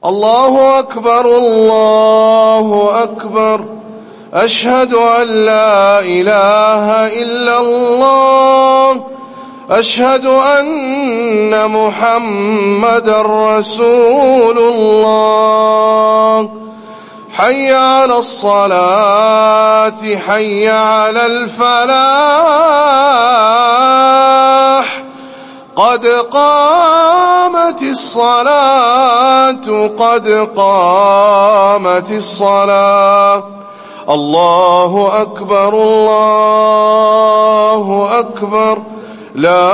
الله أكبر الله أكبر. أشهد أن لا إله إلا الله. أشهد أن محمدًا رسول الله. حي على الصلاة حي على الفلاح. قد قامت الصلاة قد قامت الصلاة. الله أكبر الله أكبر. لا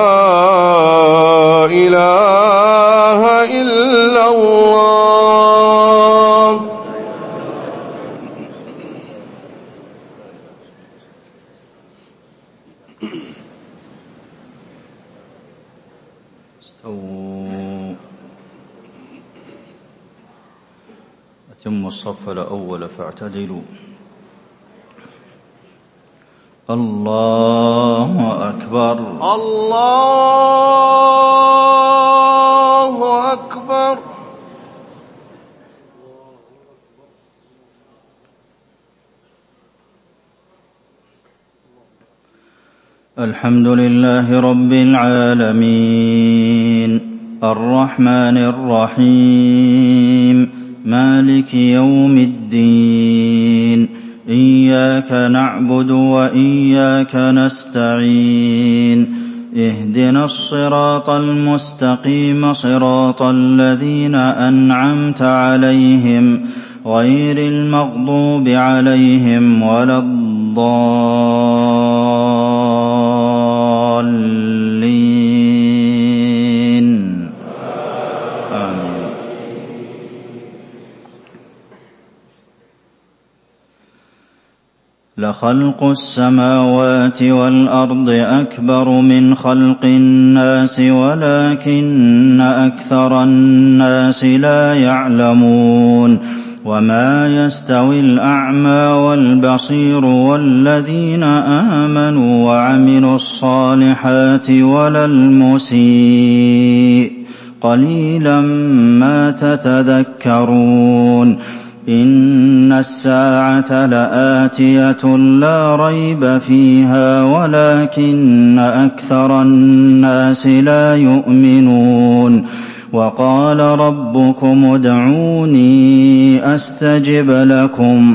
إله إلا الله. استووا. أتموا الصف الأول فاعتدلوا. الله أكبر الله أكبر. الحمد لله رب العالمين الرحمن الرحيم مالك يوم الدين إياك نعبد وإياك نستعين اهدنا الصراط المستقيم صراط الذين أنعمت عليهم غير المغضوب عليهم ولا الضالين آمين. لخلق السماوات والأرض أكبر من خلق الناس ولكن أكثر الناس لا يعلمون. وما يستوي الأعمى والبصير والذين آمنوا وعملوا الصالحات ولا المسيء قليلا ما تتذكرون. إن الساعة لآتية لا ريب فيها ولكن أكثر الناس لا يؤمنون. وقال ربكم ادعوني أستجب لكم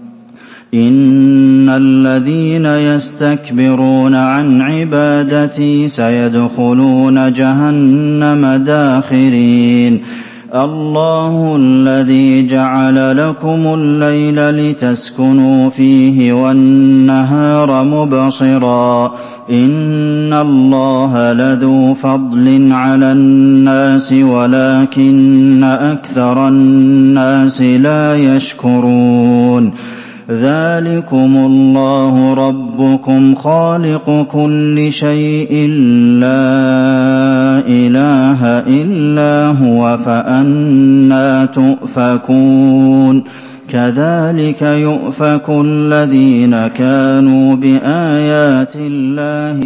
إن الذين يستكبرون عن عبادتي سيدخلون جهنم داخرين. الله الذي جعل لكم الليل لتسكنوا فيه والنهار مبصرا إن الله لذو فضل على الناس ولكن أكثر الناس لا يشكرون. ذلكم الله ربكم خالق كل شيء لا إله إلا هو فأنى تؤفكون. كذلك يؤفك الذين كانوا بآيات الله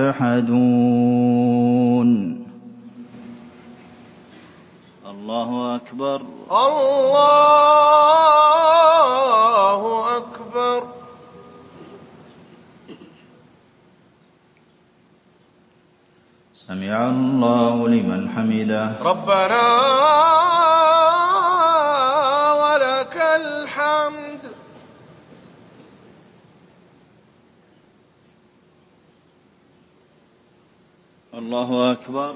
يجحدون. الله أكبر الله أكبر. سمع الله لمن حمده. ربنا ولك الحمد. الله أكبر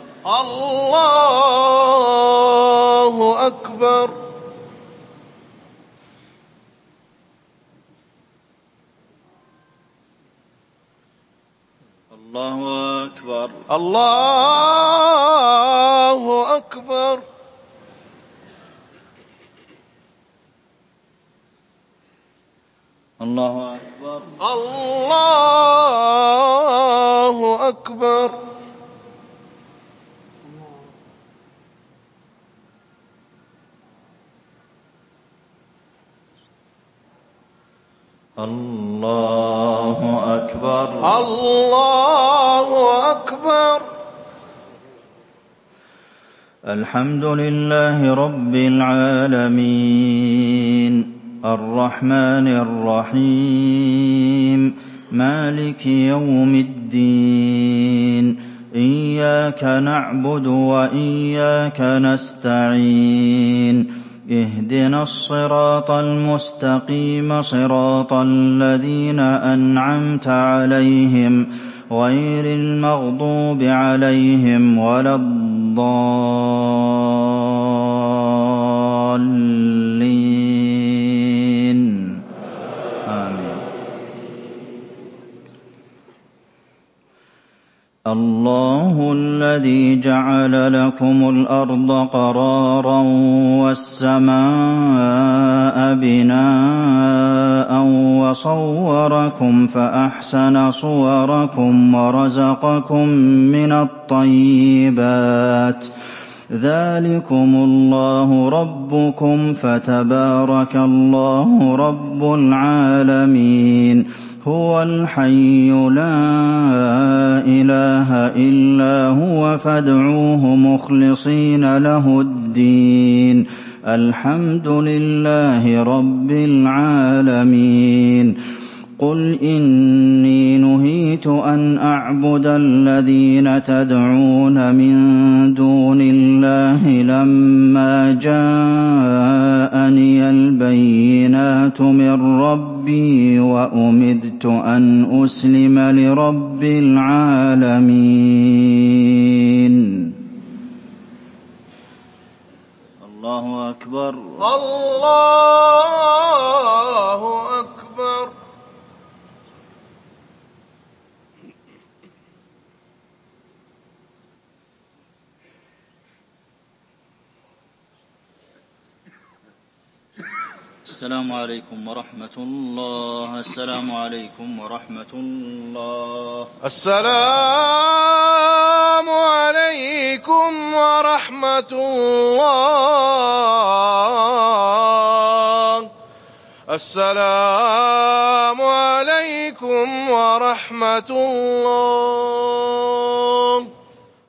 الله أكبر. الله أكبر الله أكبر. الله أكبر الله أكبر. الله أكبر الله أكبر. الحمد لله رب العالمين الرحمن الرحيم مالك يوم الدين إياك نعبد وإياك نستعين اهدنا الصراط المستقيم صراط الذين أنعمت عليهم غير المغضوب عليهم ولا الضالين آمين. الله الذي جعل لكم الأرض قرارا والسماء بناء وصوركم فأحسن صوركم ورزقكم من الطيبات ذلكم الله ربكم فتبارك الله رب العالمين هو الحي لا إله إلا هو فادعوه مخلصين له الدين الحمد لله رب العالمين. قل إني نهيت أن أعبد الذين تدعون من دون الله لما جاءني البينات من ربي وأمرت أن أسلم لرب العالمين. الله أكبر الله أكبر. السلام عليكم ورحمة الله. السلام عليكم ورحمة الله. السلام عليكم ورحمة الله. السلام عليكم ورحمة الله.